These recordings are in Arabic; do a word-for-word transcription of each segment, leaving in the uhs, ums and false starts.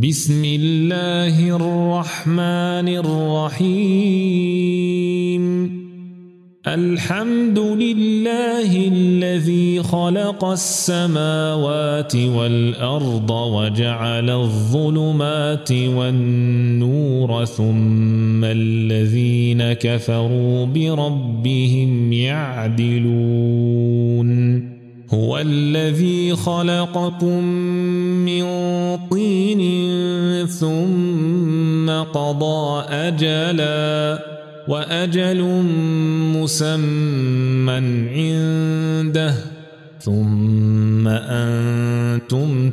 بسم الله الرحمن الرحيم الحمد لله الذي خلق السماوات والأرض وجعل الظلمات والنور ثم الذين كفروا بربهم يعدلون هو الذي خلقكم من طين ثم قضى أجلا وأجل مسمى عنده ثم أنتم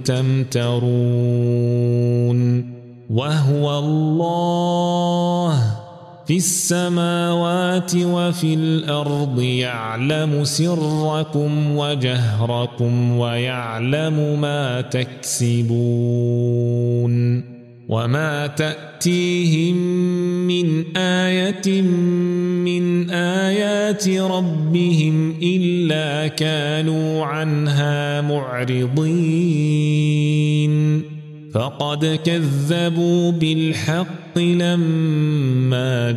تمترون وهو الله في السماوات وفي الأرض يعلم سركم وجهركم ويعلم ما تكسبون وما تأتيهم من آية من آيات ربهم إلا كانوا عنها معرضين فقد كذبوا بالحق لما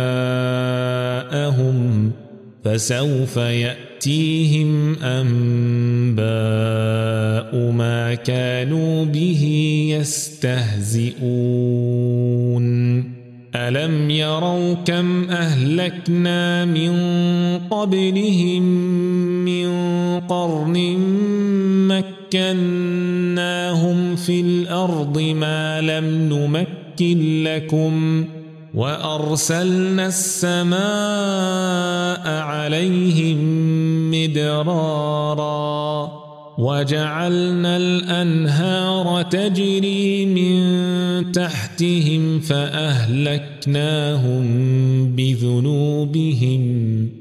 جاءهم فسوف يأتيهم أنباء ما كانوا به يستهزئون ألم يروا كم أهلكنا من قبلهم من قرن مكناهم في الأرض ما لم نمكن لكم وأرسلنا السماء عليهم مدرارا وجعلنا الأنهار تجري من تحتهم فأهلكناهم بذنوبهم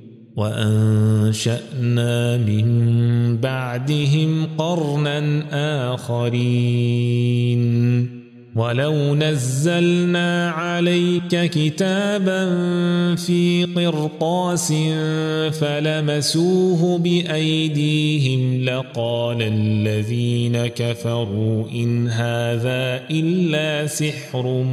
وأنشأنا من بعدهم قرنا آخرين ولو نزلنا عليك كتابا في قرطاس فلمسوه بأيديهم لقال الذين كفروا إن هذا إلا سحر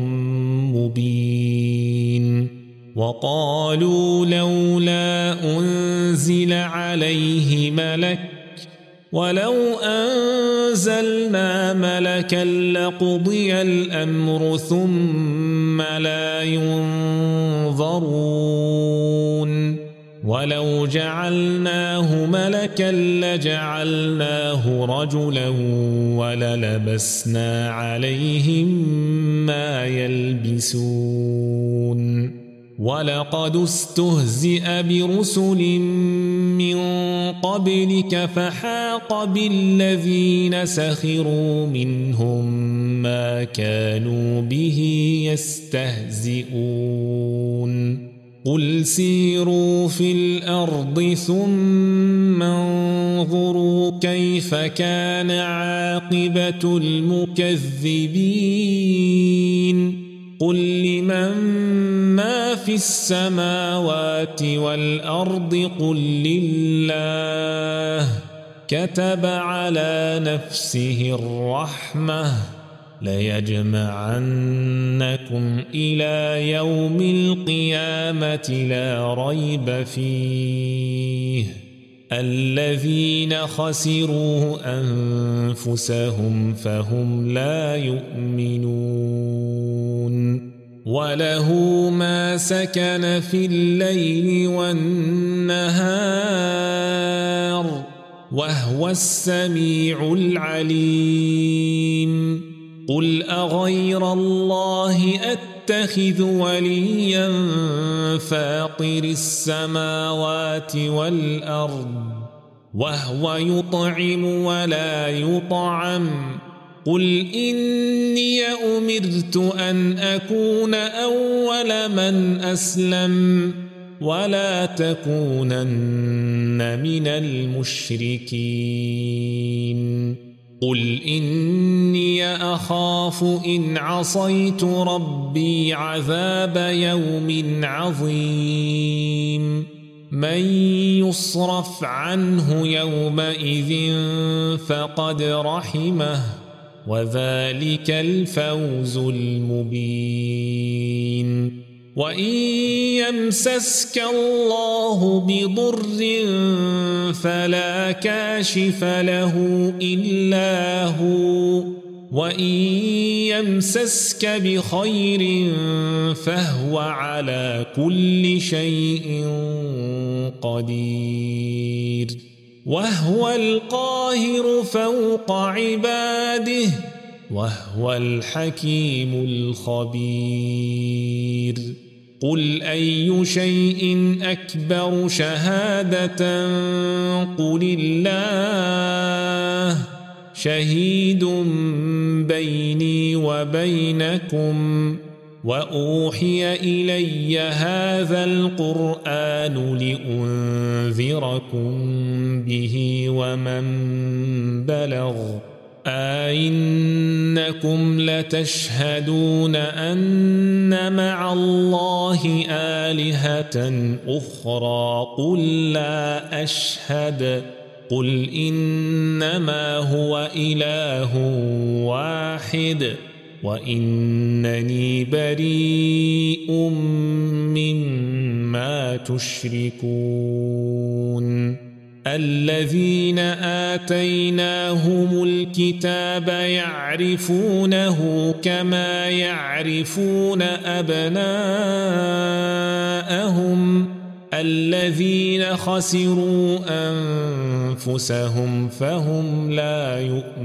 مبين وقالوا لولا أنزل عليه ملك ولو أنزلنا ملكا لقضي الأمر ثم لا ينظرون ولو جعلناه ملكا لجعلناه رجلا وللبسنا عليهم ما يلبسون ولقد استهزئ برسل من قبلك فحاق بالذين سخروا منهم ما كانوا به يستهزئون قل سيروا في الأرض ثم انظروا كيف كان عاقبة المكذبين قل لمن ما في السماوات والأرض قل لله كتب على نفسه الرحمة ليجمعنكم إلى يوم القيامة لا ريب فيه الذين خسروا أنفسهم فهم لا يؤمنون وله ما سكن في الليل والنهار وهو السميع العليم قل أغير الله أتخذ وليا فاطر السماوات والأرض وهو يطعم ولا يطعم قل إني أمرت أن أكون أول من أسلم ولا تكونن من المشركين قل إني أخاف إن عصيت ربي عذاب يوم عظيم من يصرف عنه يومئذ فقد رحمه وذلك الفوز المبين. وإن يمسسك الله بضر فلا كاشف له إلا هو، وإن يمسسك بخير فهو على كل شيء قدير. وهو القاهر فوق عباده وهو الحكيم الخبير. قل أي شيء أكبر شهادة قل الله شهيد بيني وبينكم وأوحي إلي هذا القرآن لأنذركم به ومن بلغ أئنكم لتشهدون أن مع الله آلهة أخرى قل لا أشهد قل إنما هو إله واحد وإنني بريء مما تشركون. الذين آتيناهم الكتاب يعرفونه كما يعرفون أبناءهم الذين خسروا أنفسهم فهم لا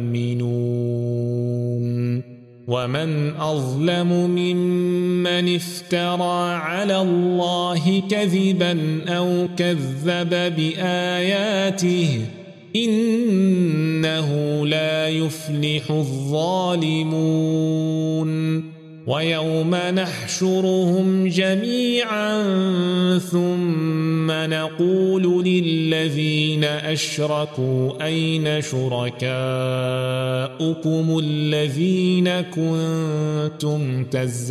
يؤمنون. ومن أظلم ممن افترى على الله كذبا أو كذب بآياته إنه لا يفلح الظالمون. ويوم نحشرهم جميعا ثم نقول للذين أشركوا أين شركاؤكم الذين كنتم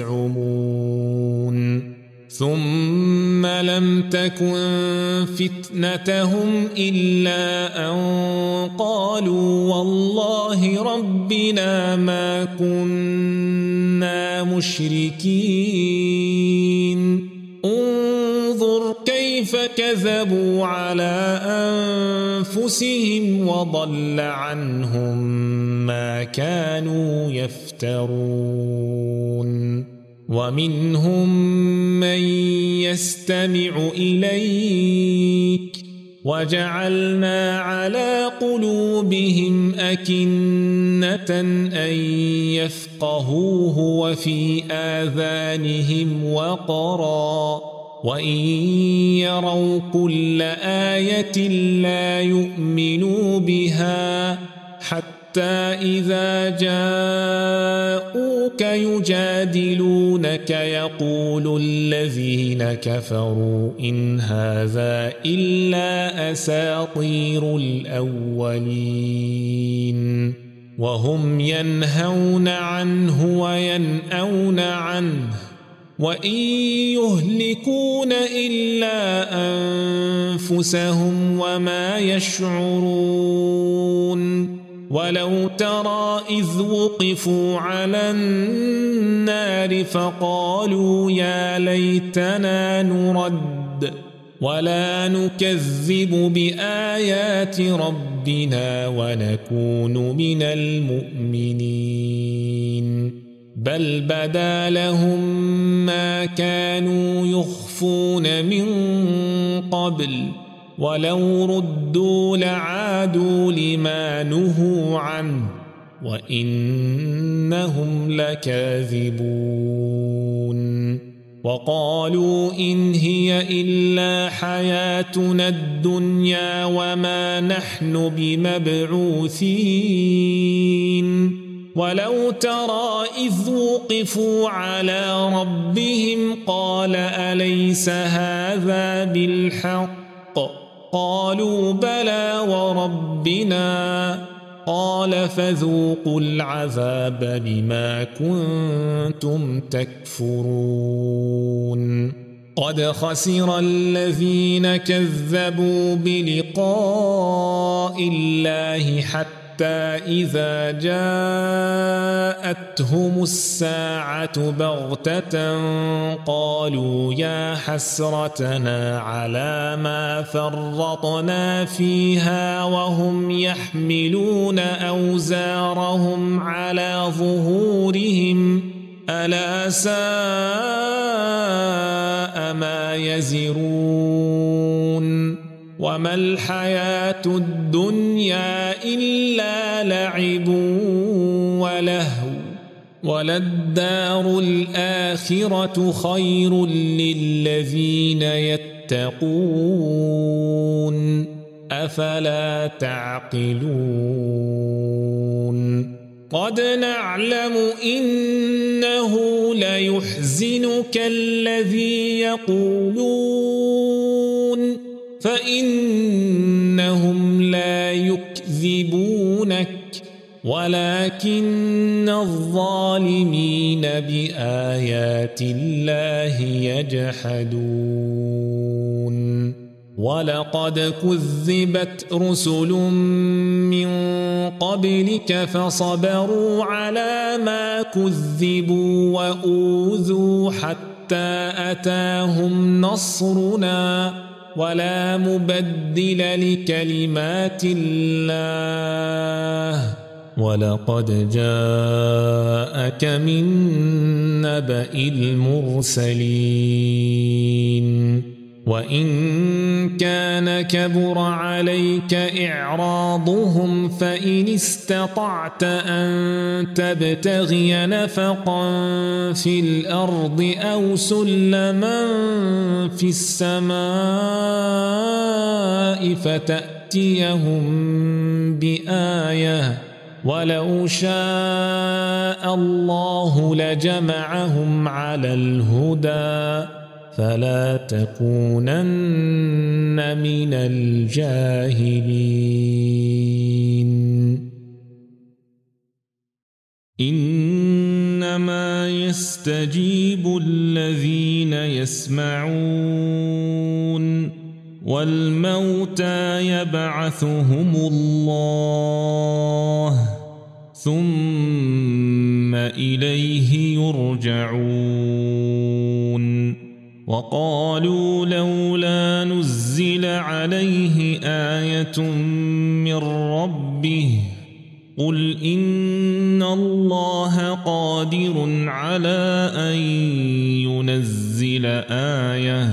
تزعمون ثم لم تكن فتنتهم إلا أن قالوا والله ربنا ما كنا مشركين. انظر كيف كذبوا على أنفسهم وضل عنهم ما كانوا يفترون. ومنهم من يستمع إليك وجعلنا على قلوبهم أكنة أن يفقهوه وفي آذانهم وقرا وإن يروا كل آية لا يؤمنوا بها حتى إذا جاءوك يجادلونك يقول الذين كفروا إن هذا إلا أساطير الأولين وهم ينهون عنه وينأون عنه وإن يهلكون إلا أنفسهم وما يشعرون. ولو ترى إذ وقفوا على النار فقالوا يا ليتنا نرد ولا نكذب بآيات ربنا ونكون من المؤمنين. بل بدا لهم ما كانوا يخفون من قبل ولو ردوا لعادوا لما نهوا عنه وإنهم لكاذبون. وقالوا إن هي إلا حياتنا الدنيا وما نحن بمبعوثين. ولو ترى إذ وقفوا على ربهم قال أليس هذا بالحق قالوا بلى وربنا قال فذوقوا العذاب بما كنتم تكفرون. قد خسر الذين كذبوا بلقاء الله حتى إذا جاءتهم الساعة بغتة قالوا يا حسرتنا على ما فرطنا فيها وهم يحملون أوزارهم على ظهورهم ألا ساء ما يزرون وما الحياة الدنيا إلا لعب ولهو وللدار الآخرة خير للذين يتقون أفلا تعقلون قد نعلم إنه ليحزنك الذي يقولون فإنهم لا يكذبونك ولكن الظالمين بآيات الله يجحدون ولقد كذبت رسل من قبلك فصبروا على ما كذبوا وأوذوا حتى أتاهم نصرنا ولا مبدل لكلمات الله ولقد جاءك من نبأ المرسلين وإن كان كبر عليك إعراضهم فإن استطعت أن تبتغي نفقا في الأرض أو سلما في السماء فتأتيهم بآية ولو شاء الله لجمعهم على الهدى فلا تكونن من الجاهلين إنما يستجيب الذين يسمعون والموتى يبعثهم الله ثم إليه يرجعون وقالوا لولا نزل عليه آية من ربه قل إن الله قادر على أن ينزل آية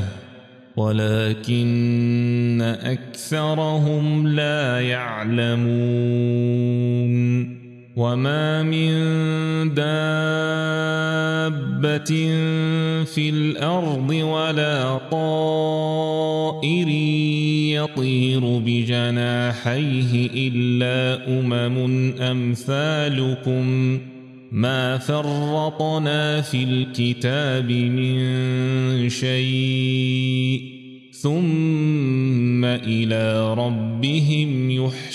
ولكن أكثرهم لا يعلمون وما من دابة في الأرض ولا طائر يطير بجناحيه إلا أمم أمثالكم ما فرطنا في الكتاب من شيء ثم إلى ربهم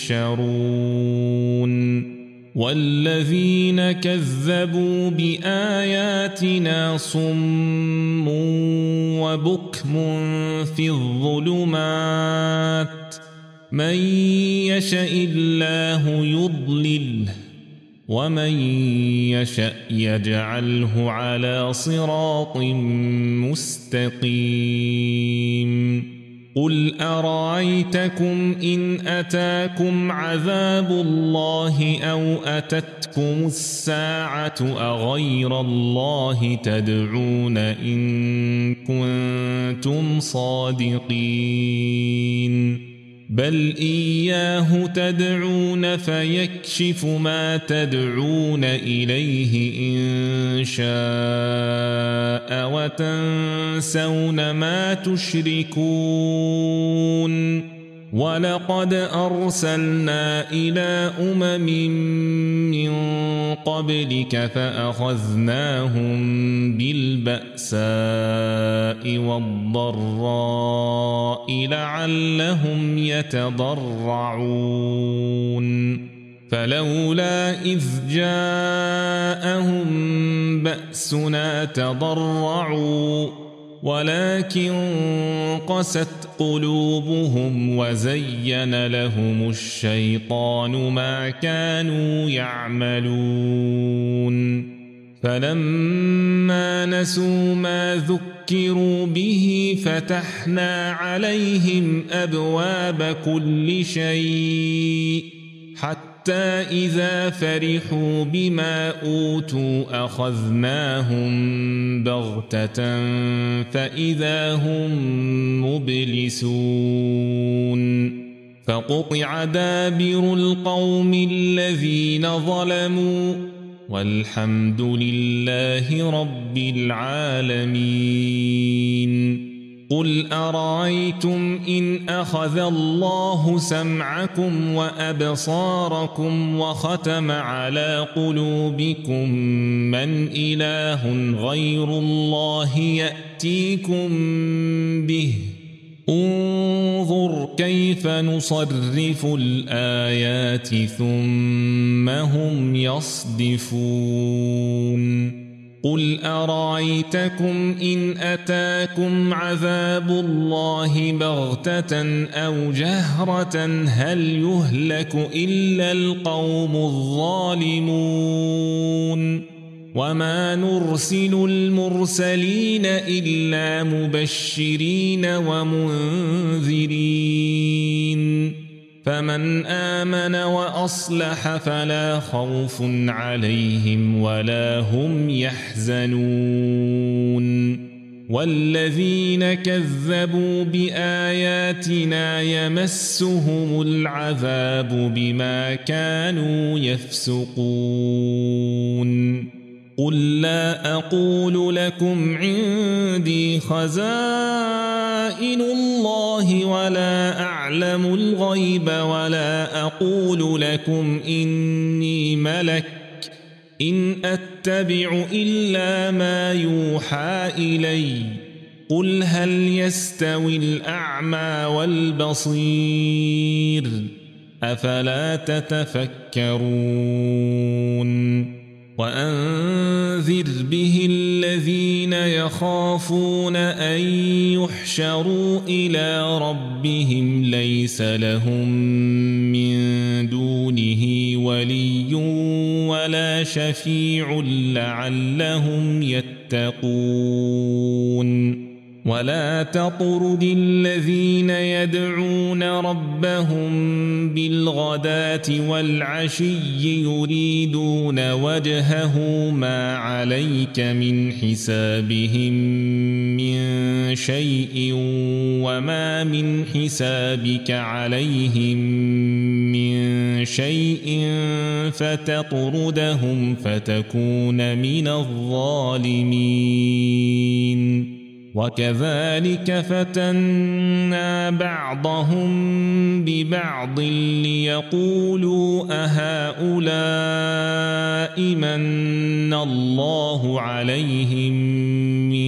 يحشرون والذين كذبوا بآياتنا صم وبكم في الظلمات من يشاء الله يضلله ومن يشأ يجعله على صراط مستقيم قل أرأيتكم إن أتاكم عذاب الله أو أتتكم الساعة أغير الله تدعون إن كنتم صادقين بل إياه تدعون فيكشف ما تدعون إليه إن شاء وتنسون ما تشركون ولقد أرسلنا إلى أمم من قبلك فأخذناهم بالبأساء والضراء لعلهم يتضرعون فلولا إذ جاءهم بأسنا تضرعوا ولكن قست قلوبهم وزين لهم الشيطان ما كانوا يعملون فلما نسوا ما ذكروا به فتحنا عليهم أبواب كل شيء حتى إذا فرحوا بما أوتوا أخذناهم بغتة فإذا هم مبلسون فقطع دابر القوم الذين ظلموا والحمد لله رب العالمين قل أرأيتم إن أخذ الله سمعكم وأبصاركم وختم على قلوبكم من إله غير الله يأتيكم به انظر كيف نصرف الآيات ثم هم يصدفون قل أرأيتكم إن أتاكم عذاب الله بغتة أو جهرة هل يهلك إلا القوم الظالمون وما نرسل المرسلين إلا مبشرين ومنذرين فمن آمن وأصلح فلا خوف عليهم ولا هم يحزنون والذين كذبوا بآياتنا يمسهم العذاب بما كانوا يفسقون قل لا أقول لكم عندي خزائن الله ولا أعلم الغيب ولا أقول لكم إني ملك إن أتبع إلا ما يوحى إلي قل هل يستوي الأعمى والبصير أفلا تتفكرون وأنذر به الذين يخافون أن يحشروا إلى ربهم ليس لهم من دونه ولي ولا شفيع لعلهم يتقون ولا تطرد الذين يدعون ربهم بالغداة والعشي يريدون وجهه ما عليك من حسابهم من شيء وما من حسابك عليهم من شيء فتطردهم فتكون من الظالمين وكذلك فتنا بعضهم ببعض ليقولوا أهؤلاء من الله عليهم من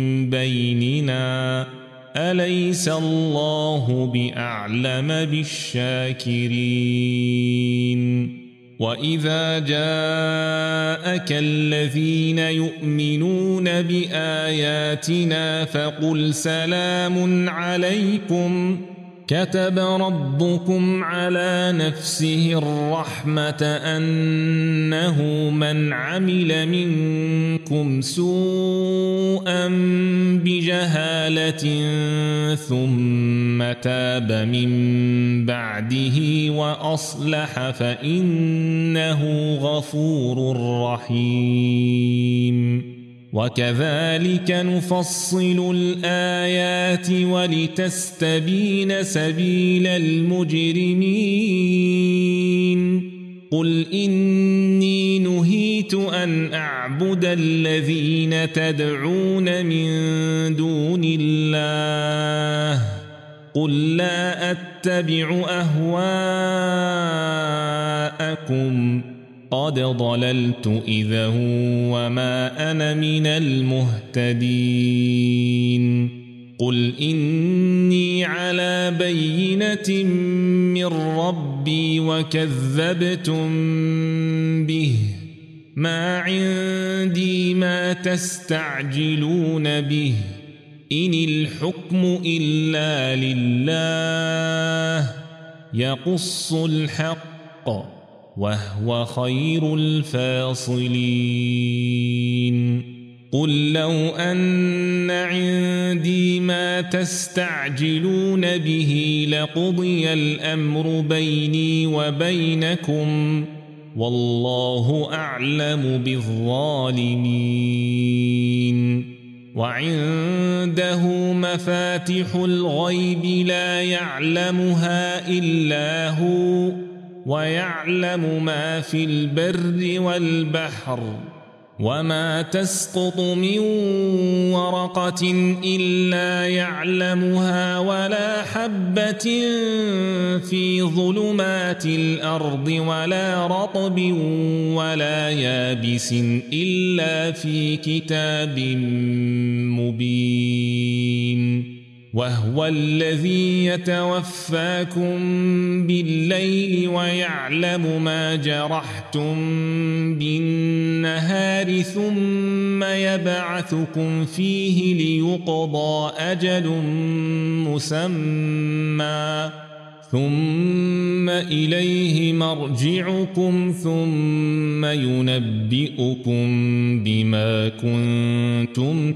بيننا أليس الله بأعلم بالشاكرين وإذا جاءك الذين يؤمنون بآياتنا فقل سلام عليكم كتب ربكم على نفسه الرحمة أنه من عمل منكم سوءا بجهالة ثم تاب من بعده وأصلح فإنه غفور رحيم وكذلك نفصل الآيات ولتستبين سبيل المجرمين قل إني نهيت أن أعبد الذين تدعون من دون الله قل لا أتبع أهواءكم قد ضللت إذا وما أنا من المهتدين قل إني على بينة من ربي وكذبتم به ما عندي ما تستعجلون به إن الحكم إلا لله يقص الحق وهو خير الفاصلين قل لو أن عندي ما تستعجلون به لقضي الأمر بيني وبينكم والله أعلم بالظالمين وعنده مفاتح الغيب لا يعلمها إلا هو ويعلم ما في البر والبحر وما تسقط من ورقة إلا يعلمها ولا حبة في ظلمات الأرض ولا رطب ولا يابس إلا في كتاب مبين وهو الذي يتوفاكم بالليل ويعلم ما جرحتم بالنهار ثم يبعثكم فيه ليقضى أجل مسمى ثم إليه مرجعكم ثم ينبئكم بما كنتم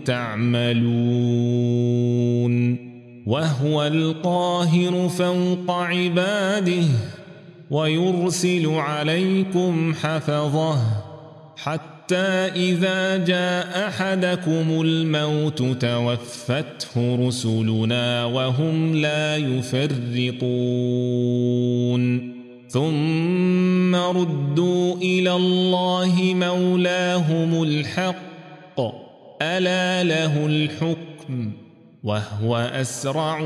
تعملون وهو القاهر فوق عباده ويرسل عليكم حفظه حتى إذا جاء أحدكم الموت توفته رسلنا وهم لا يفرطون ثم ردوا إلى الله مولاهم الحق ألا له الحكم وهو أسرع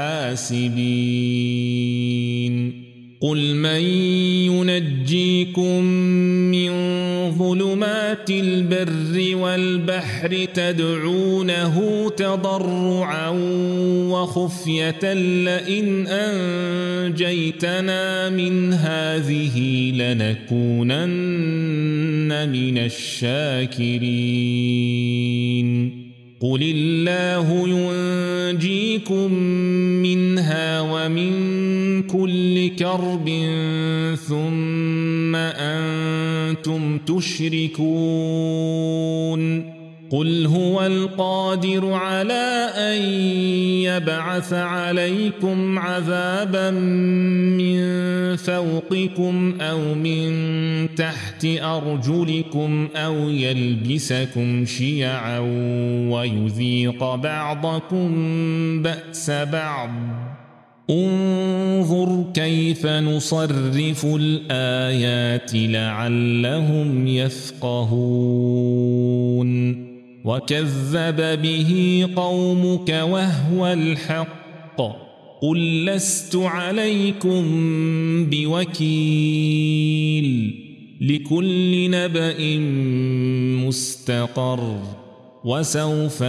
الحاسبين قل من ينجيكم من ظلمات البر والبحر تدعونه تضرعا وخفية لئن أنجيتنا من هذه لنكونن من الشاكرين قل الله ينجيكم منها ومن كل كرب ثم أنتم تشركون قل هو القادر على أن يبعث عليكم عذابا من فوقكم أو من تحت أرجلكم أو يلبسكم شيعا ويذيق بعضكم بأس بعض انظر كيف نصرف الآيات لعلهم يفقهون وكذب به قومك وهو الحق قل لست عليكم بوكيل لكل نبأ مستقر وسوف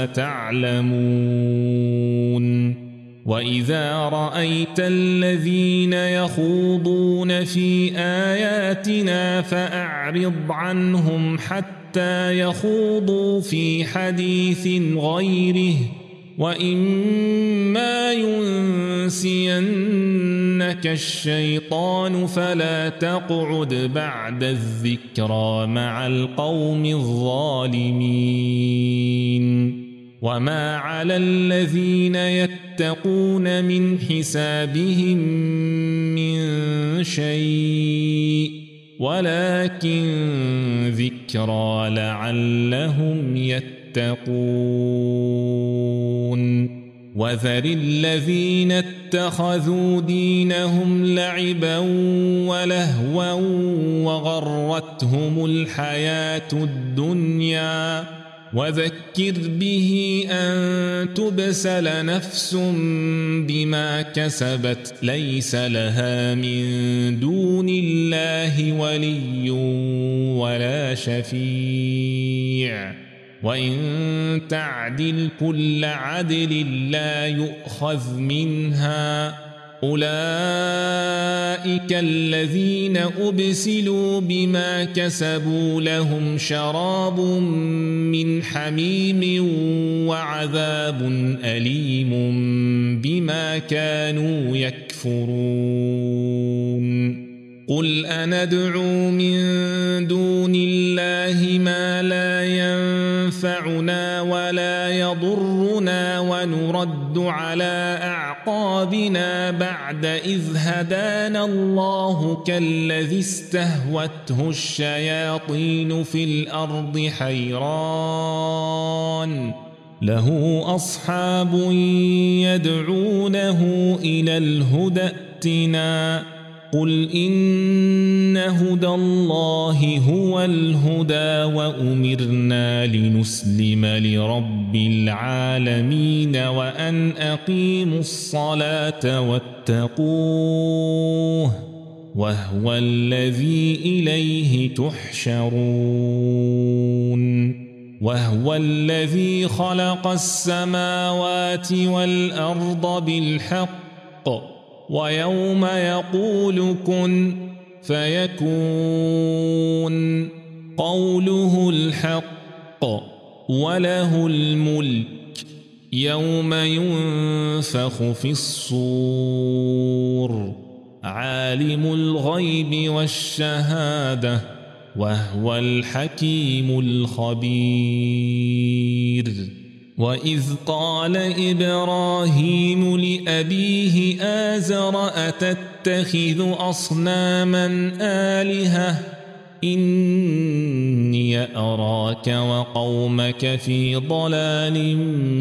تعلمون وإذا رأيت الذين يخوضون في آياتنا فأعرض عنهم حتى يخوضوا في حديث غيره وإما ينسينك الشيطان فلا تقعد بعد الذكرى مع القوم الظالمين وما على الذين يتقون من حسابهم من شيء ولكن ذكرى لعلهم يتقون وذر الذين اتخذوا دينهم لعبا ولهوا وغرتهم الحياة الدنيا وذكر به أن تبسل نفس بما كسبت ليس لها من دون الله ولي ولا شفيع وإن تعدل كل عدل لا يؤخذ منها أولئك الذين أبسلوا بما كسبوا لهم شراب من حميم وعذاب أليم بما كانوا يكفرون قل أندعو من دون الله ما لا ينفعنا ولا يضرنا ونرد على أعقابنا بعد إذ هدانا الله كالذي استهوته الشياطين في الأرض حيران له أصحاب يدعونه إلى الهدى ائتنا قل إن هدى الله هو الهدى وأمرنا لنسلم لرب العالمين وأن أقيموا الصلاة واتقوه وهو الذي إليه تحشرون وهو الذي خلق السماوات والأرض بالحق ويوم يقول كن فيكون قوله الحق وله الملك يوم ينفخ في الصور عالم الغيب والشهادة وهو الحكيم الخبير وإذ قال إبراهيم لأبيه آزر أتتخذ أصناما آلهة إني أراك وقومك في ضلال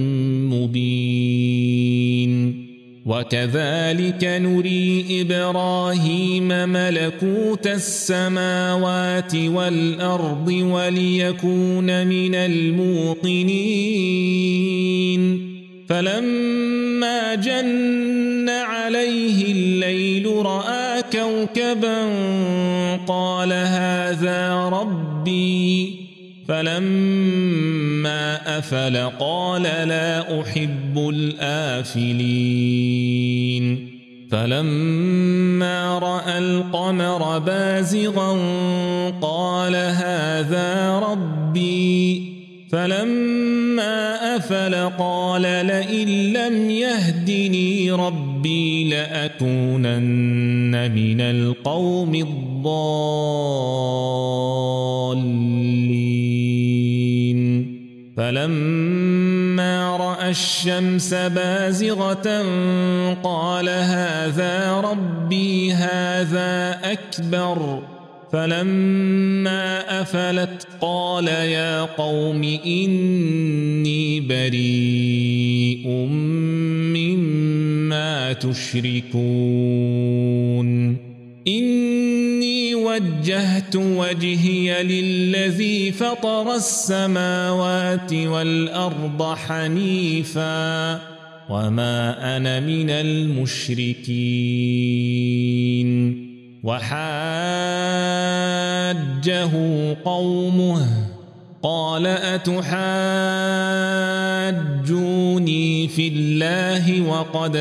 مبين وكذلك نري إبراهيم ملكوت السماوات والأرض وليكون من الموقنين فلما جن عليه الليل رأى كوكبا قال هذا ربي فلما أفل قال لا أحب الآفلين فلما رأى القمر بازغا قال هذا ربي فلما أفل قال لئن لم يهدني ربي لأكونن من القوم الضالين فلما رأى الشمس بازغة قال هذا ربي هذا أكبر فلما أفلت قال يا قوم إني بريء مما تشركون إني وجهت وجهي للذي فطر السماوات والأرض حنيفا وما أنا من المشركين وحاجه قومه قال أتحاجوني في الله وقد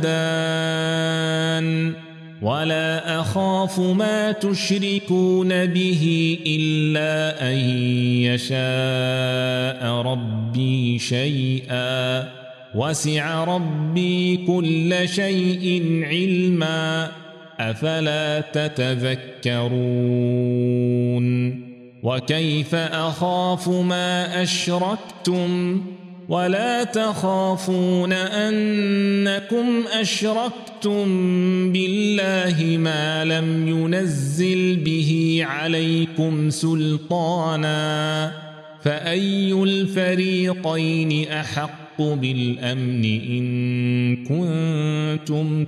هدان ولا أخاف ما تشركون به إلا أن يشاء ربي شيئا وسع ربي كل شيء علما أفلا تتذكرون وكيف أخاف ما أشركتم ولا تخافون أنكم أشركتم بالله ما لم ينزل به عليكم سلطانا فأي الفريقين أحق بالأمن إن كنتم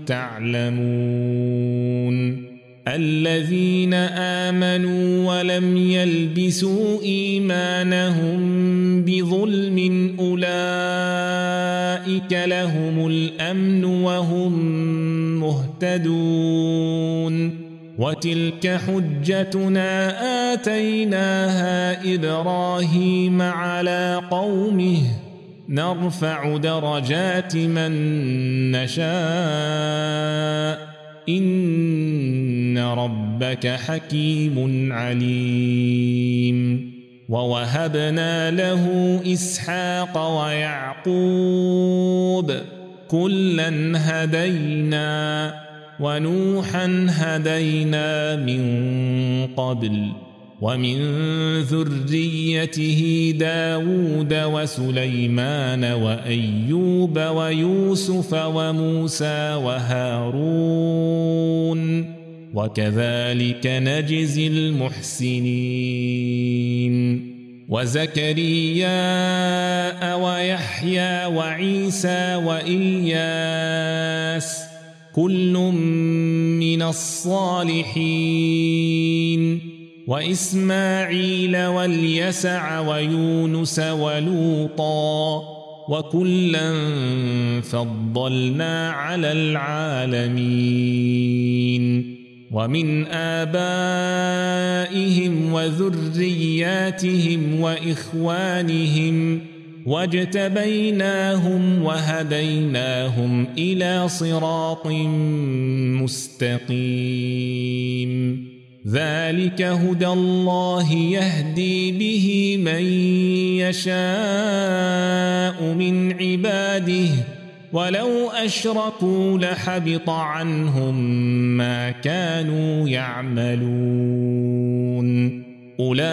تعلمون الذين آمنوا ولم يلبسوا إيمانهم بظلم أولئك لهم الأمن وهم مهتدون وتلك حجتنا آتيناها إبراهيم على قومه نرفع درجات من نشاء إن ربك حكيم عليم ووهبنا له إسحاق ويعقوب كلا هدينا ونوحا هدينا من قبل ومن ذريته داود وسليمان وأيوب ويوسف وموسى وهارون وكذلك نجزي المحسنين وزكريا ويحيى وعيسى وإلياس كل من الصالحين وإسماعيل واليسع ويونس ولوطا وكلا فضلنا على العالمين ومن آبائهم وذرياتهم وإخوانهم واجتبيناهم وهديناهم إلى صراط مستقيم ذلك هدى الله يهدي به من يشاء من عباده ولو أشركوا لحبط عنهم ما كانوا يعملون أولئك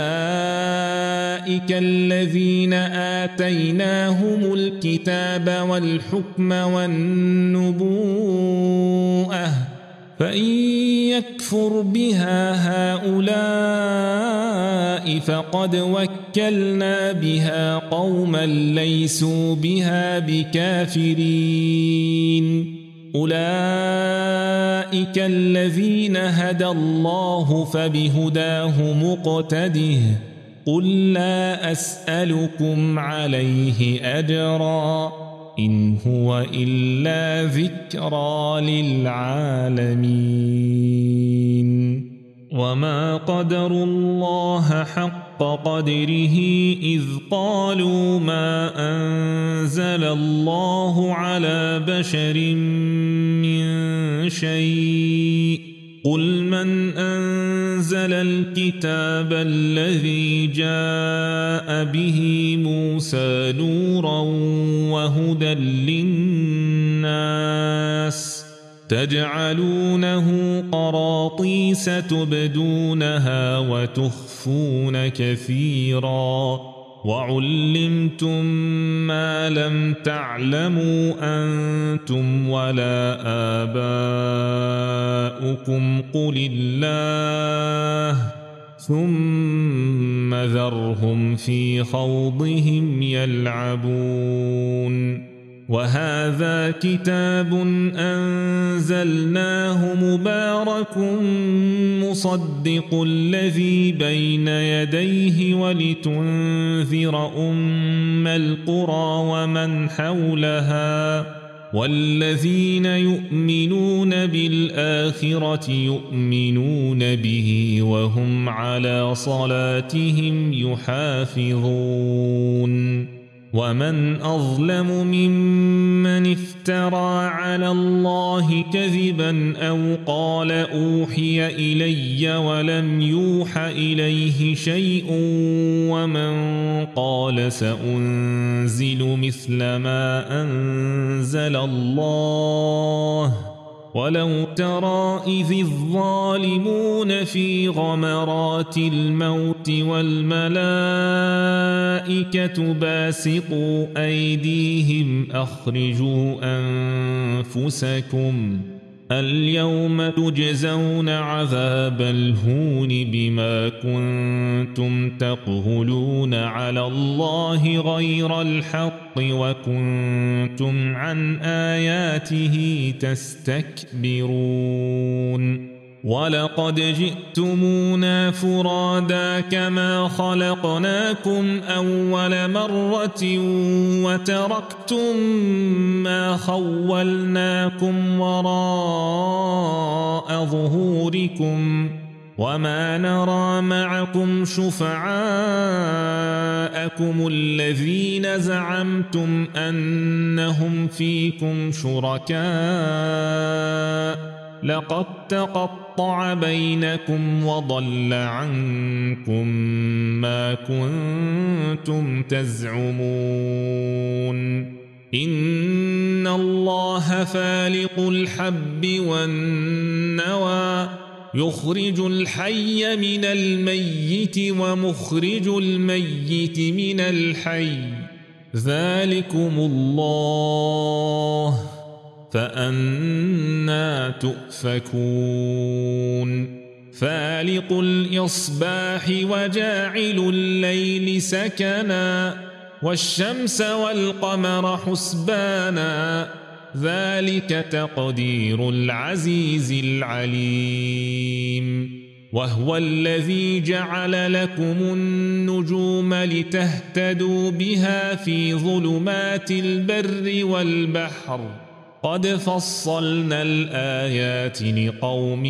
الذين آتيناهم الكتاب والحكم والنبوءة فإن يكفر بها هؤلاء فقد وكلنا بها قوما ليسوا بها بكافرين أولئك الذين هدى الله فبهداه مقتده قل لا أسألكم عليه أجرا إن هو إلا ذكرى للعالمين وما قدروا الله حق قدره إذ قالوا ما أنزل الله على بشر من شيء قل من أنزل الكتاب الذي جاء به موسى نورا وهدى للناس تجعلونه قراطيس تبدونها وتخفون كثيرا وعلمتم ما لم تعلموا أنتم ولا آباؤكم قل الله ثم ذرهم في خوضهم يلعبون وهذا كتاب أنزلناه مبارك مصدق الذي بين يديه ولتنذر أم القرى ومن حولها والذين يؤمنون بالآخرة يؤمنون به وهم على صلاتهم يحافظون ومن أظلم ممن افترى على الله كذبا أو قال أوحي إلي ولم يوح إليه شيء ومن قال سأنزل مثل ما أنزل الله ولو ترى إذ الظالمون في غمرات الموت والملائكة باسطوا أيديهم أخرجوا أنفسكم اليوم تجزون عذاب الهون بما كنتم تقولون على الله غير الحق وكنتم عن آياته تستكبرون ولقد جئتمونا فرادا كما خلقناكم أول مرة وتركتم ما خولناكم وراء ظهوركم وما نرى معكم شفعاءكم الذين زعمتم أنهم فيكم شركاء لقد تقطع وقطع بينكم وضل عنكم ما كنتم تزعمون إن الله فالق الحب والنوى يخرج الحي من الميت ومخرج الميت من الحي ذلكم الله فأنى تؤفكون فالق الإصباح وجاعل الليل سكنا والشمس والقمر حسبانا ذلك تقدير العزيز العليم وهو الذي جعل لكم النجوم لتهتدوا بها في ظلمات البر والبحر قد فصلنا الآيات لقوم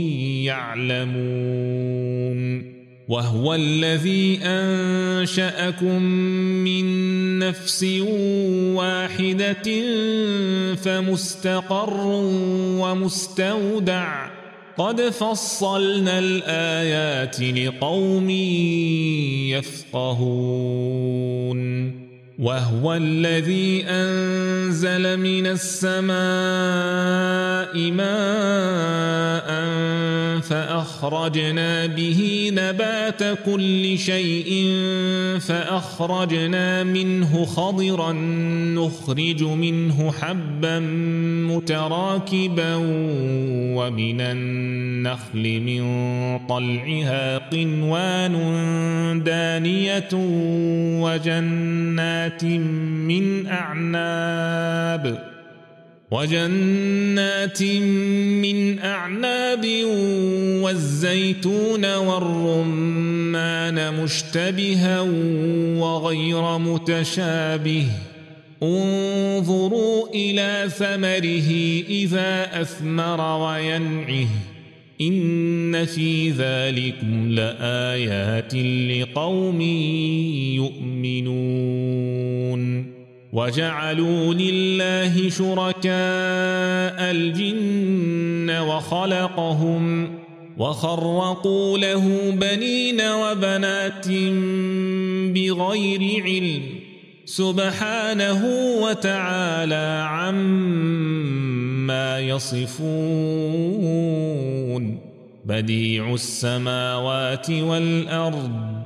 يعلمون وهو الذي أنشأكم من نفس واحدة فمستقر ومستودع قد فصلنا الآيات لقوم يفقهون وهو الذي أنزل من السماء ماء فأخرجنا به نبات كل شيء فأخرجنا منه خضرا نخرج منه حبا متراكبا ومن النخل من طلعها قنوان دانية وجنات من أعناب وجنات من أعناب والزيتون والرمان مشتبها وغير متشابه انظروا إلى ثمره إذا أثمر وينعه إن في ذلكم لآيات لقوم يؤمنون وجعلوا لله شركاء الجن وخلقهم وخرقوا له بنين وبنات بغير علم سبحانه وتعالى عما يصفون بديع السماوات والأرض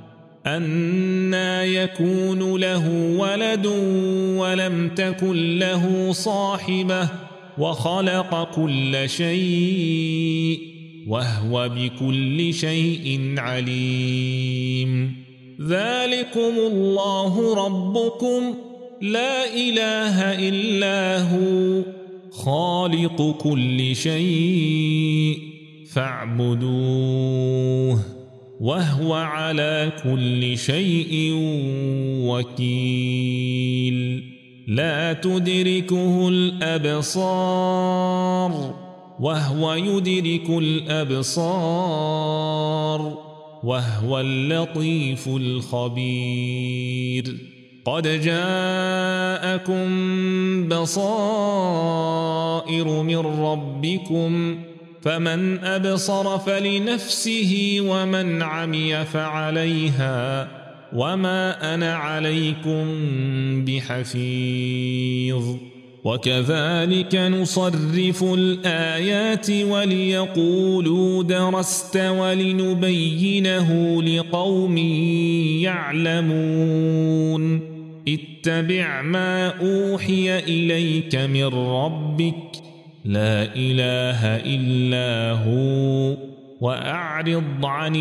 أنى يكون له ولد ولم تكن له صاحبة وخلق كل شيء وهو بكل شيء عليم ذلكم الله ربكم لا إله إلا هو خالق كل شيء فاعبدوه وهو على كل شيء وكيل لا تدركه الأبصار وهو يدرك الأبصار وهو اللطيف الخبير قد جاءكم بصائر من ربكم فمن أبصر فلنفسه ومن عمي فعليها وما أنا عليكم بحفيظ وكذلك نصرف الآيات وليقولوا درست ولنبينه لقوم يعلمون اتبع ما أوحي إليك من ربك لا إله إلا هو وأعرض عن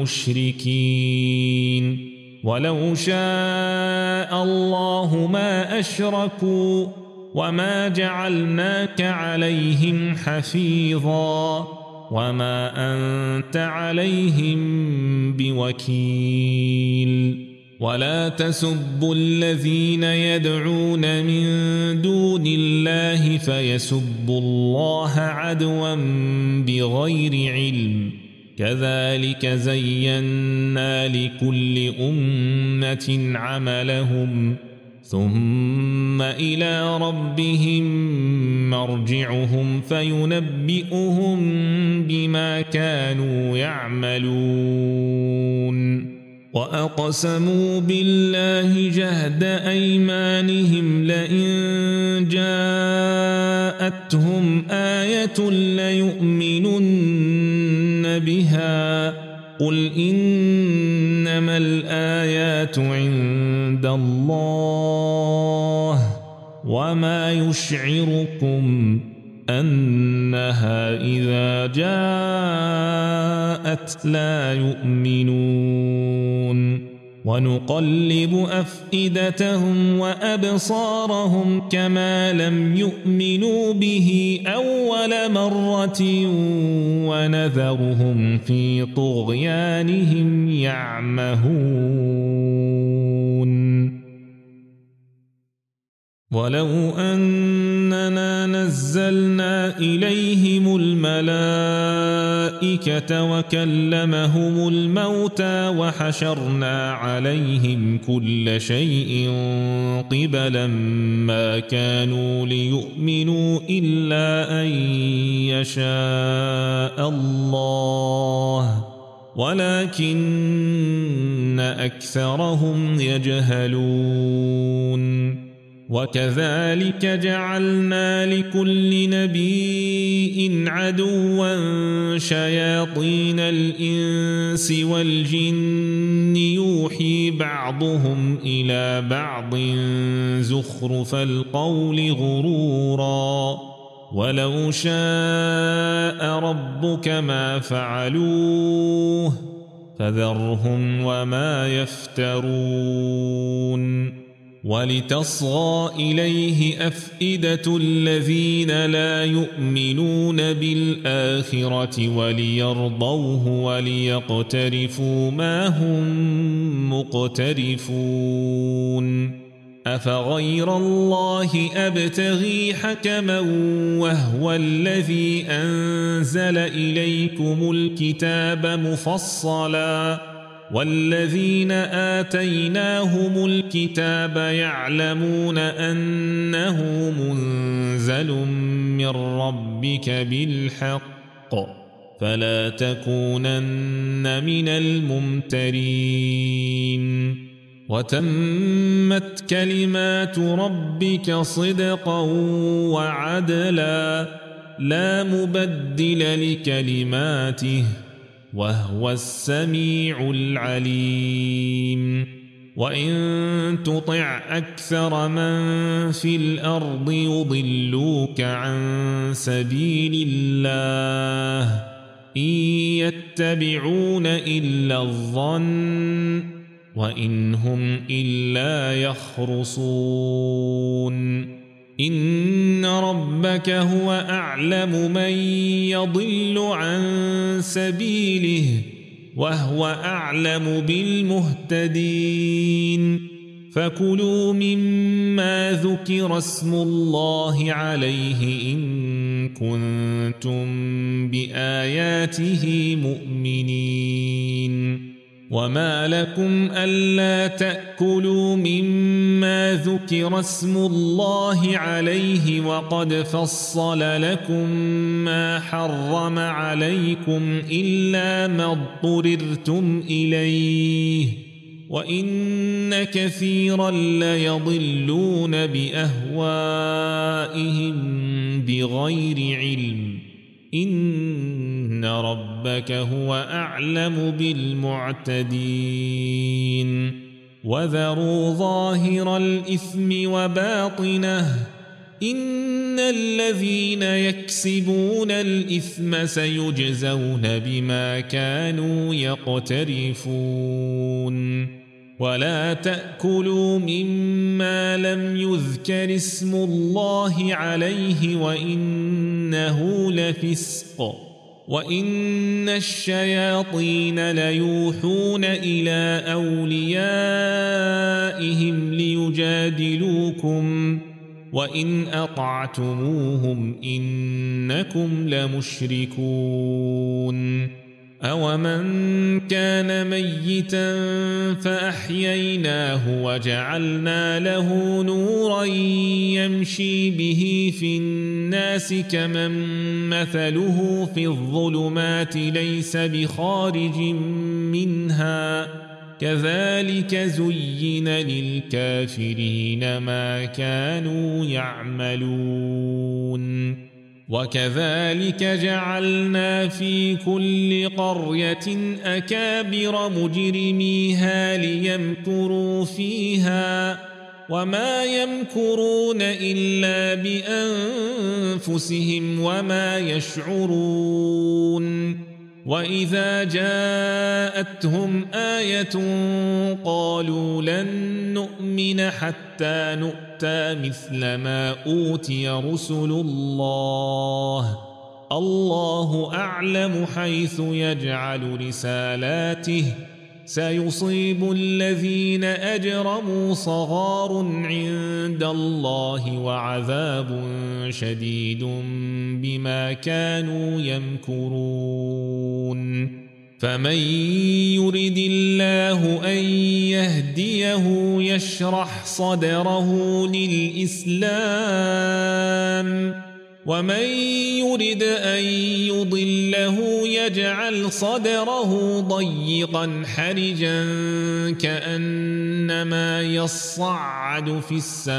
المشركين ولو شاء الله ما أشركوا وما جعلناك عليهم حفيظا وما أنت عليهم بوكيل ولا تسبوا الذين يدعون من دون الله فيسبوا الله عدوا بغير علم كذلك زينا لكل أمة عملهم ثم إلى ربهم مرجعهم فينبئهم بما كانوا يعملون وأقسموا بالله جهد أيمانهم لئن جاءتهم آية ليؤمنن بها قل إنما الآيات عند الله وما يشعركم أنها إذا جاءت لا يؤمنون ونقلب أفئدتهم وأبصارهم كما لم يؤمنوا به أول مرة ونذرهم في طغيانهم يعمهون ولو أننا نزلنا إليهم الملائكة وكلمهم الموتى وحشرنا عليهم كل شيء قبلا ما كانوا ليؤمنوا إلا أن يشاء الله ولكن أكثرهم يجهلون وكذلك جعلنا لكل نبي عدوا شياطين الإنس والجن يوحي بعضهم إلى بعض زخرف القول غرورا ولو شاء ربك ما فعلوه فذرهم وما يفترون ولتصغى إليه أفئدة الذين لا يؤمنون بالآخرة وليرضوه وليقترفوا ما هم مقترفون أفغير الله أبتغي حكما وهو الذي أنزل إليكم الكتاب مفصلا والذين آتيناهم الكتاب يعلمون أنه منزل من ربك بالحق فلا تكونن من الممترين وتمت كلمات ربك صدقا وعدلا لا مبدل لكلماته وهو السميع العليم وإن تطع أكثر من في الأرض يضلوك عن سبيل الله إن يتبعون إلا الظن وإن هم إلا يخرصون إن ربك هو أعلم من يضل عن سبيله وهو أعلم بالمهتدين فكلوا مما ذكر اسم الله عليه إن كنتم بآياته مؤمنين وما لكم ألا تأكلوا مما ذكر اسم الله عليه وقد فصل لكم ما حرم عليكم إلا ما اضطررتم إليه وإن كثيرا ليضلون بأهوائهم بغير علم إن ربك هو أعلم بالمعتدين وذروا ظاهر الإثم وباطنه إن الذين يكسبون الإثم سيجزون بما كانوا يقترفون ولا تأكلوا مما لم يذكر اسم الله عليه وإنه لفسق وإن الشياطين ليوحون إلى أوليائهم ليجادلوكم وإن أطعتموهم إنكم لمشركون أومن كان ميتا فأحييناه وجعلنا له نورا يمشي به في الناس كمن مثله في الظلمات ليس بخارج منها كذلك زين للكافرين ما كانوا يعملون وكذلك جعلنا في كل قرية أكابر مجرميها ليمكروا فيها وما يمكرون إلا بأنفسهم وما يشعرون وإذا جاءتهم آية قالوا لن نؤمن حتى نؤتى مثل ما أوتي رسل الله الله أعلم حيث يجعل رسالاته سيصيب الذين أجرموا صغار عند الله وعذاب شديد بما كانوا يمكرون فمن يرد الله أن يهديه يشرح صدره للإسلام ومن يرد أن يضله يجعل صدره ضيقا حرجا كأنما يصعد في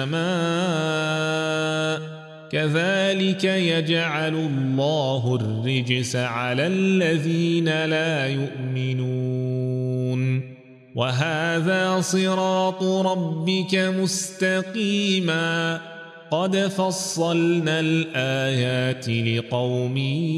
السماء كذلك يجعل الله الرجس على الذين لا يؤمنون وهذا صراط ربك مستقيما قد فصلنا الآيات لقوم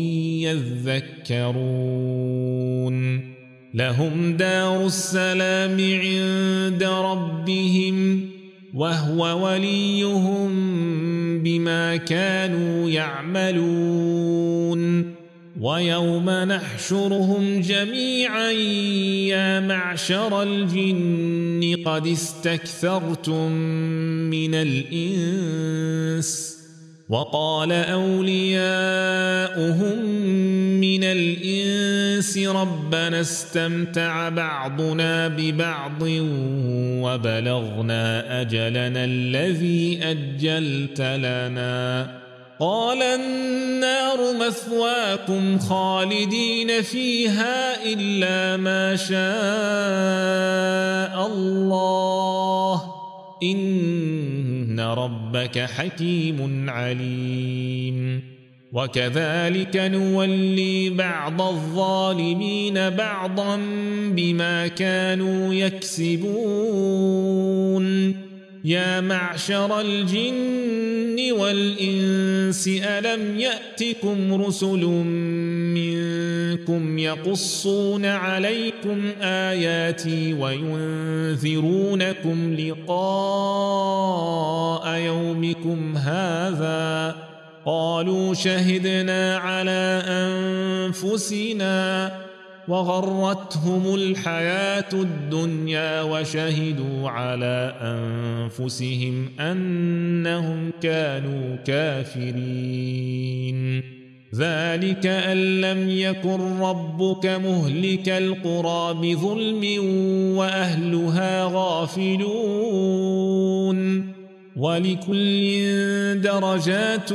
يذكرون لهم دار السلام عند ربهم وهو وليهم بما كانوا يعملون ويوم نحشرهم جميعا يا معشر الجن قد استكثرتم من الإنس وقال أولياؤهم من الإنس ربنا استمتع بعضنا ببعض وبلغنا أجلنا الذي أجلت لنا قال النار مثواكم خالدين فيها إلا ما شاء الله إن ربك حكيم عليم وكذلك نولي بعض الظالمين بعضا بما كانوا يكسبون يا معشر الجن والإنس ألم يأتكم رسل منكم يقصون عليكم آياتي وينذرونكم لقاء يومكم هذا قالوا شهدنا على أنفسنا وغرتهم الحياة الدنيا وشهدوا على أنفسهم أنهم كانوا كافرين ذلك أن لم يكن ربك مهلك القرى بظلم وأهلها غافلون ولكل درجات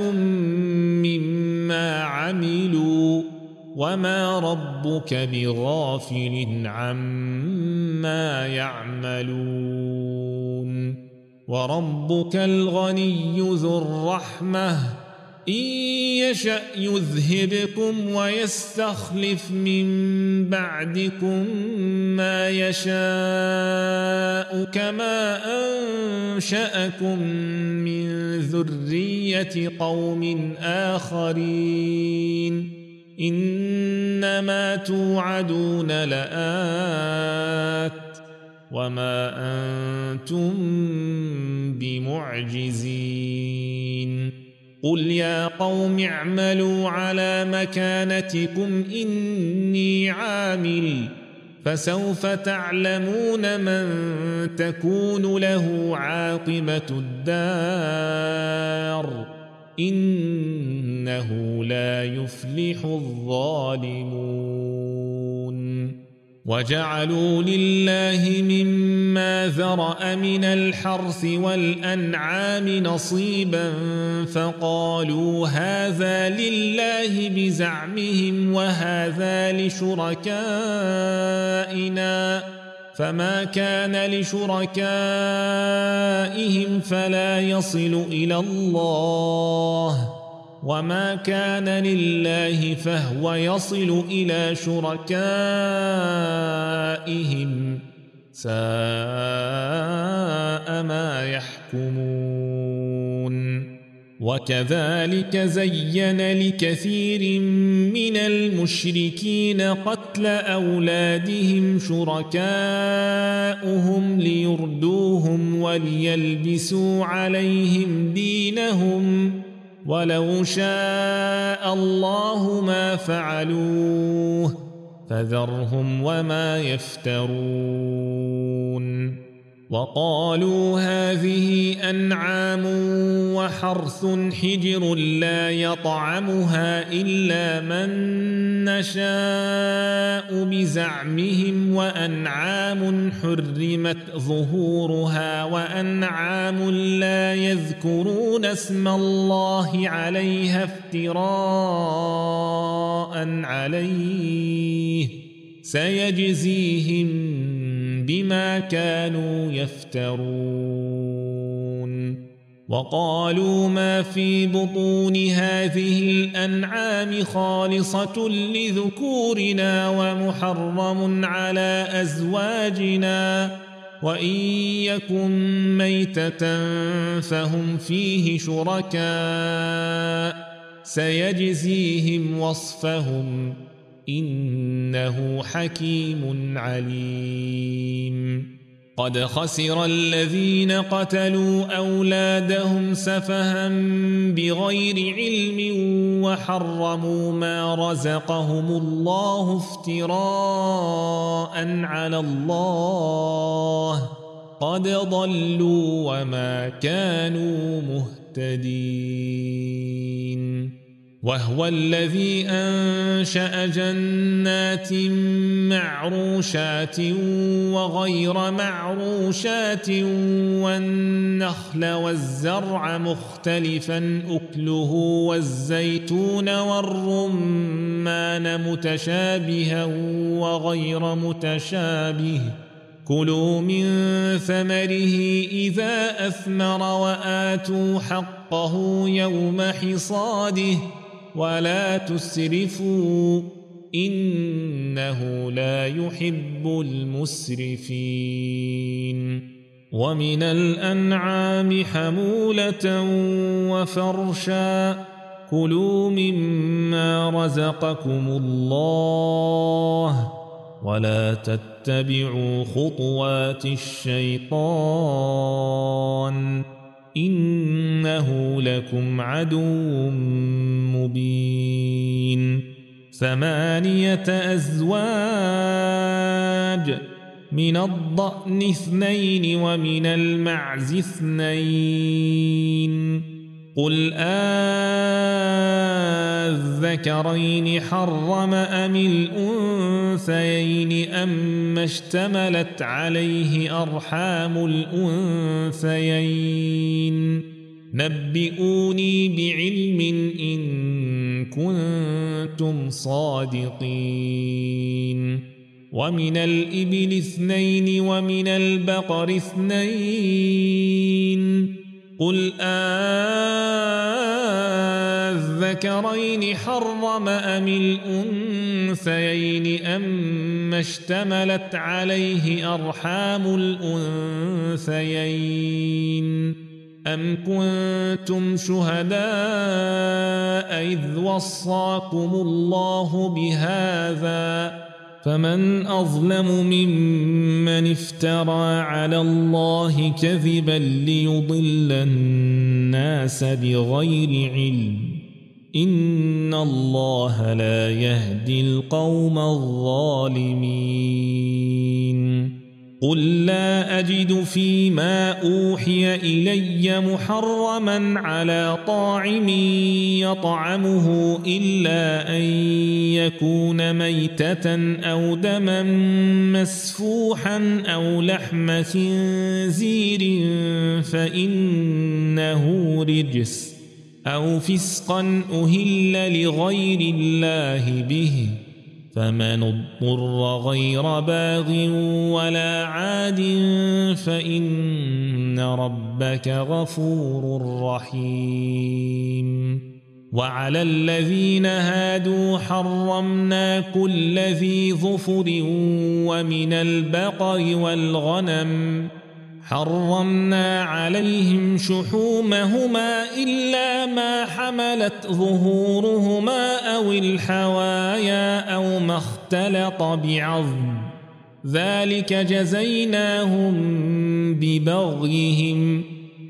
مما عملوا وما ربك بغافل عما يعملون وربك الغني ذو الرحمة إن يشأ يذهبكم ويستخلف من بعدكم ما يشاء كما أنشأكم من ذرية قوم آخرين إنما توعدون لآت وما أنتم بمعجزين قل يا قوم اعملوا على مكانتكم إني عامل فسوف تعلمون من تكون له عاقبة الدار إنه لا يفلح الظالمون وجعلوا لله مما ذرأ من الحرث والأنعام نصيبا فقالوا هذا لله بزعمهم وهذا لشركائنا فما كان لشركائهم فلا يصل إلى الله وما كان لله فهو يصل إلى شركائهم ساء ما يحكمون وكذلك زين لكثير من المشركين قتل أولادهم شركاؤهم ليردوهم وليلبسوا عليهم دينهم ولو شاء الله ما فعلوه فذرهم وما يفترون وقالوا هذه أنعام وحرث حجر لا يطعمها إلا من نشاء بزعمهم وأنعام حرمت ظهورها وأنعام لا يذكرون اسم الله عليها افتراء عليه سيجزيهم بما كانوا يفترون وقالوا ما في بطون هذه الأنعام خالصة لذكورنا ومحرم على أزواجنا وإن يكن ميتة فهم فيه شركاء سيجزيهم وصفهم إنه حكيم عليم قد خسر الذين قتلوا أولادهم سفها بغير علم وحرموا ما رزقهم الله افتراء على الله قد ضلوا وما كانوا مهتدين وهو الذي أنشأ جنات معروشات وغير معروشات والنخل والزرع مختلفا أكله والزيتون والرمان متشابها وغير متشابه كلوا من ثمره إذا أثمر وآتوا حقه يوم حصاده ولا تسرفوا إنه لا يحب المسرفين ومن الأنعام حمولة وفرشا كلوا مما رزقكم الله ولا تتبعوا خطوات الشيطان إنه لكم عدو مبين ثمانية أزواج من الضأن اثنين ومن المعز اثنين قل آذكرين حرم أم الأنثيين أما اشتملت عليه أرحام الأنثيين نبئوني بعلم إن كنتم صادقين ومن الإبل اثنين ومن البقر اثنين قل آذكرين حرم أم الأنثيين أما اشتملت عليه أرحام الأنثيين أم كنتم شهداء إذ وصاكم الله بهذا فمن أظلم ممن افترى على الله كذبا ليضل الناس بغير علم إن الله لا يهدي القوم الظالمين قل لا أجد فيما أوحي إلي محرما على طاعم يطعمه إلا أن يكون ميتة أو دما مسفوحا أو لحم خنزير فإنه رجس أو فسقا أهل لغير الله به فمن اضطر غير باغ ولا عاد فإن ربك غفور رحيم. وعلى الذين هادوا حرمنا كل ذي ظفر ومن البقر والغنم حرمنا عليهم شحومهما إلا ما حملت ظهورهما أو الحوايا أو ما اختلط بعظم ذلك جزيناهم ببغيهم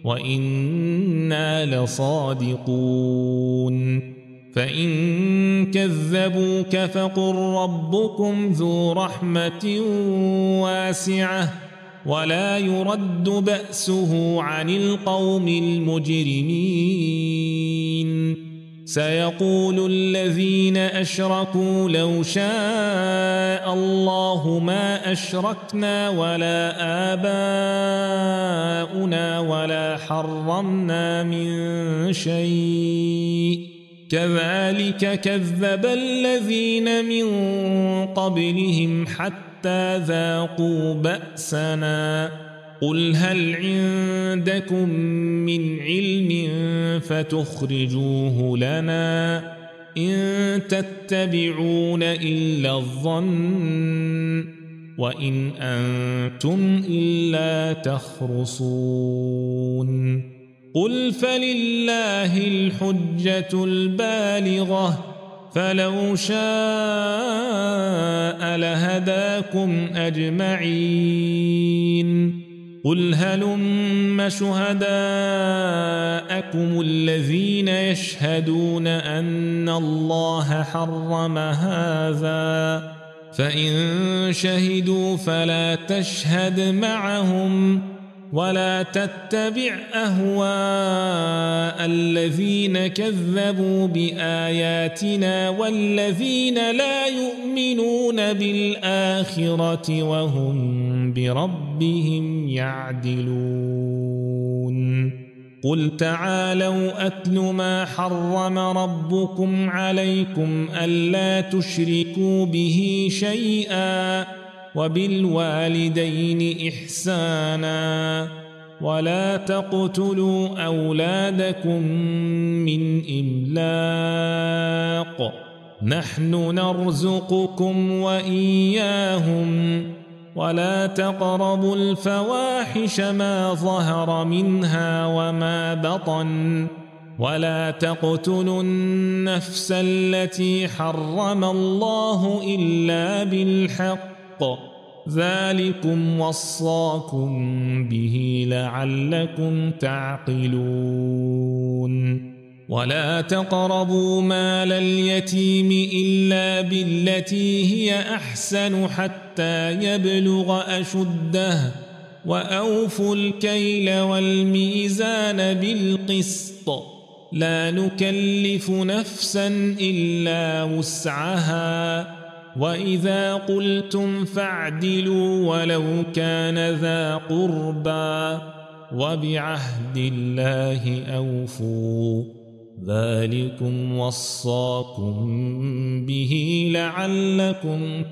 وإنا لصادقون. فإن كذبوك فقل ربكم ذو رحمة واسعة ولا يرد بأسه عن القوم المجرمين. سيقول الذين أشركوا لو شاء الله ما أشركنا ولا آباؤنا ولا حرمنا من شيء كذلك كذب الذين من قبلهم حتى ذاقوا بأسنا. قل هل عندكم من علم فتخرجوه لنا إن تتبعون إلا الظن وإن أنتم إلا تخرصون. قل فلله الحجة البالغة فلو شاء لهداكم أجمعين. قل هلم شهداءكم الذين يشهدون أن الله حرم هذا فإن شهدوا فلا تشهد معهم ولا تتبع أهواء الذين كذبوا بآياتنا والذين لا يؤمنون بالآخرة وهم بربهم يعدلون. قل تعالوا أتل ما حرم ربكم عليكم ألا تشركوا به شيئا وبالوالدين إحسانا ولا تقتلوا أولادكم من إملاق نحن نرزقكم وإياهم ولا تقربوا الفواحش ما ظهر منها وما بطن ولا تقتلوا النفس التي حرم الله إلا بالحق ذلكم وصاكم به لعلكم تعقلون. ولا تقربوا مال اليتيم إلا بالتي هي أحسن حتى يبلغ أشده وأوفوا الكيل والميزان بالقسط لا نكلف نفسا إلا وسعها وإذا قلتم فاعدلوا ولو كان ذا قربى وبعهد الله أوفوا ذلكم وصاكم به لعلكم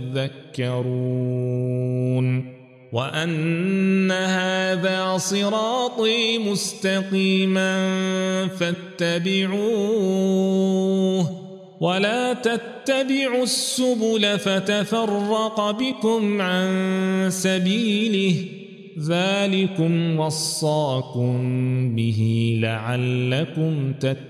تذكرون. وأن هذا صراطي مستقيما فاتبعوه ولا تتبعوا السبل فتفرق بكم عن سبيله ذلكم وصاكم به لعلكم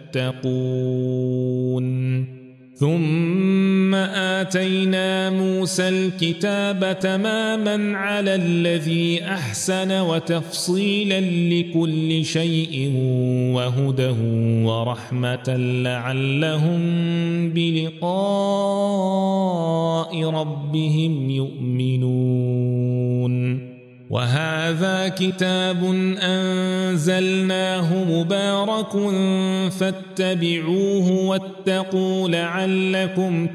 تتقون. ثم آتينا موسى الكتاب تماما على الذي أحسن وتفصيلا لكل شيء وهدى ورحمة لعلهم بلقاء ربهم يؤمنون. وهذا كتاب أنزلناه مبارك فاتبعوه واتقوا لعلكم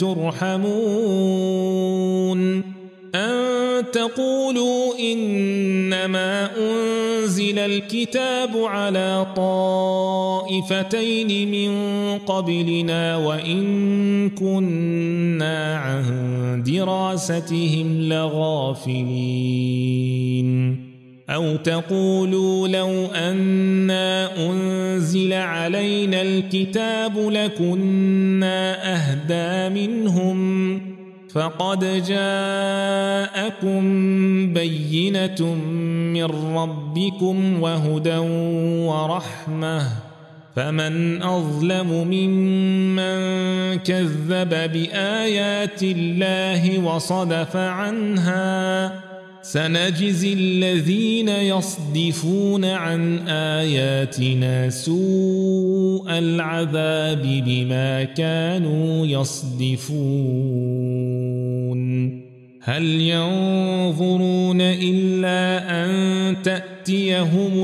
ترحمون أن تقولوا إنما أنزل الكتاب على طائفتين من قبلنا وإن كنا عن دراستهم لغافلين أو تقولوا لو أنا أنزل علينا الكتاب لكنا أهدى منهم فقد جاءكم بينة من ربكم وهدى ورحمة فمن أظلم ممن كذب بآيات الله وصدف عنها سنجزي الذين يصدفون عن آياتنا سوء العذاب بما كانوا يصدفون هل ينظرون إلا أن تأتيهم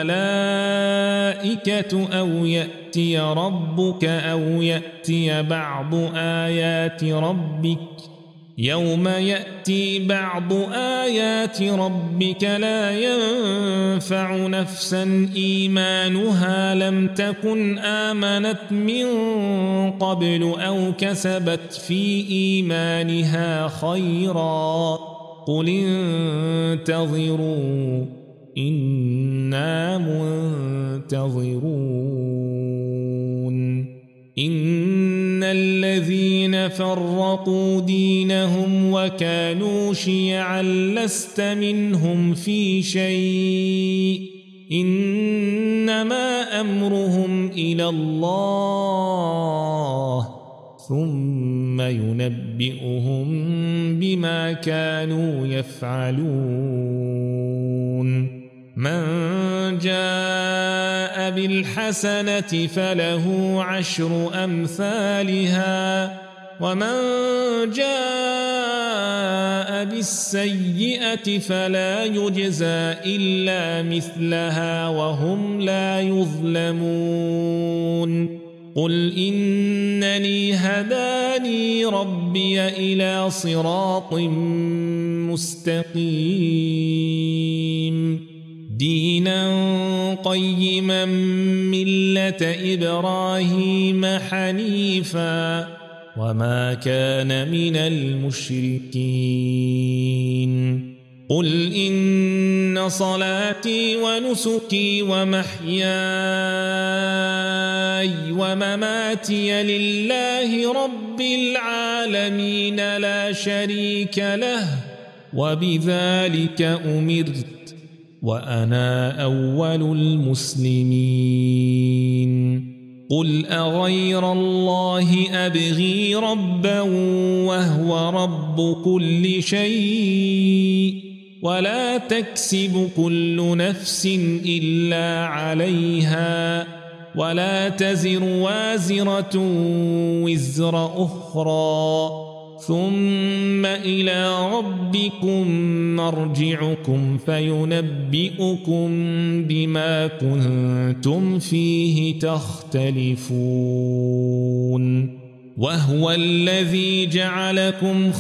الملائكة أو يأتي ربك أو يأتي بعض آيات ربك يوم يأتي بعض آيات ربك لا ينفع نفسا إيمانها لم تكن آمنت من قبل أو كسبت في إيمانها خيرا قل انتظروا إنا منتظرون إن الذين فرقوا دينهم وكانوا شيعا لست منهم في شيء إنما أمرهم إلى الله ثم ينبئهم بما كانوا يفعلون من جاء بالحسنة فله عشر أمثالها ومن جاء بالسيئة فلا يجزى إلا مثلها وهم لا يظلمون قل إنني هداني ربي إلى صراط مستقيم دينا قيما ملة إبراهيم حنيفا وما كان من المشركين قل إن صلاتي ونسكي ومحياي ومماتي لله رب العالمين لا شريك له وبذلك أمرت وأنا أول المسلمين قل أغير الله أبغي ربا وهو رب كل شيء ولا تكسب كل نفس إلا عليها ولا تزر وازرة وزر أخرى ثم إلى ربكم مرجعكم فينبئكم بما كنتم فيه تختلفون وهو الذي جعلكم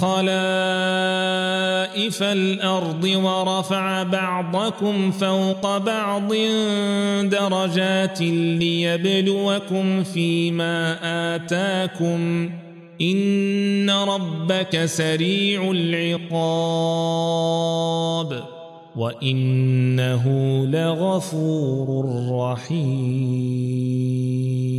خلائف الأرض ورفع بعضكم فوق بعض درجات ليبلوكم فيما آتاكم إن ربك سريع العقاب وإنه لغفور رحيم.